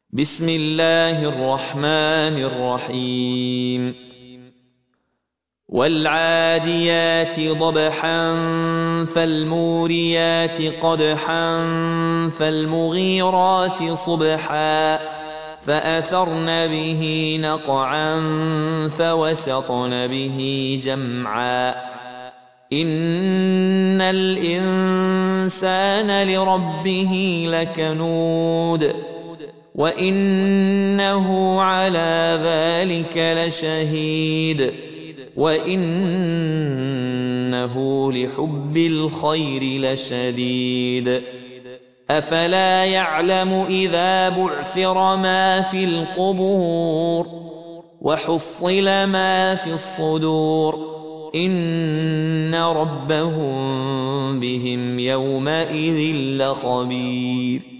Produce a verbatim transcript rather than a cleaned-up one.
بسم الله الرحمن الرحيم والعاديات ضبحا فالموريات قدحا فالمغيرات صبحا فأثرن به نقعا فوسطن به جمعا إن الإنسان لربه لكنود وإنه على ذلك لشهيد وإنه لحب الخير لشديد أفلا يعلم إذا بعثر ما في القبور وحصل ما في الصدور إن ربهم بهم يومئذ لخبير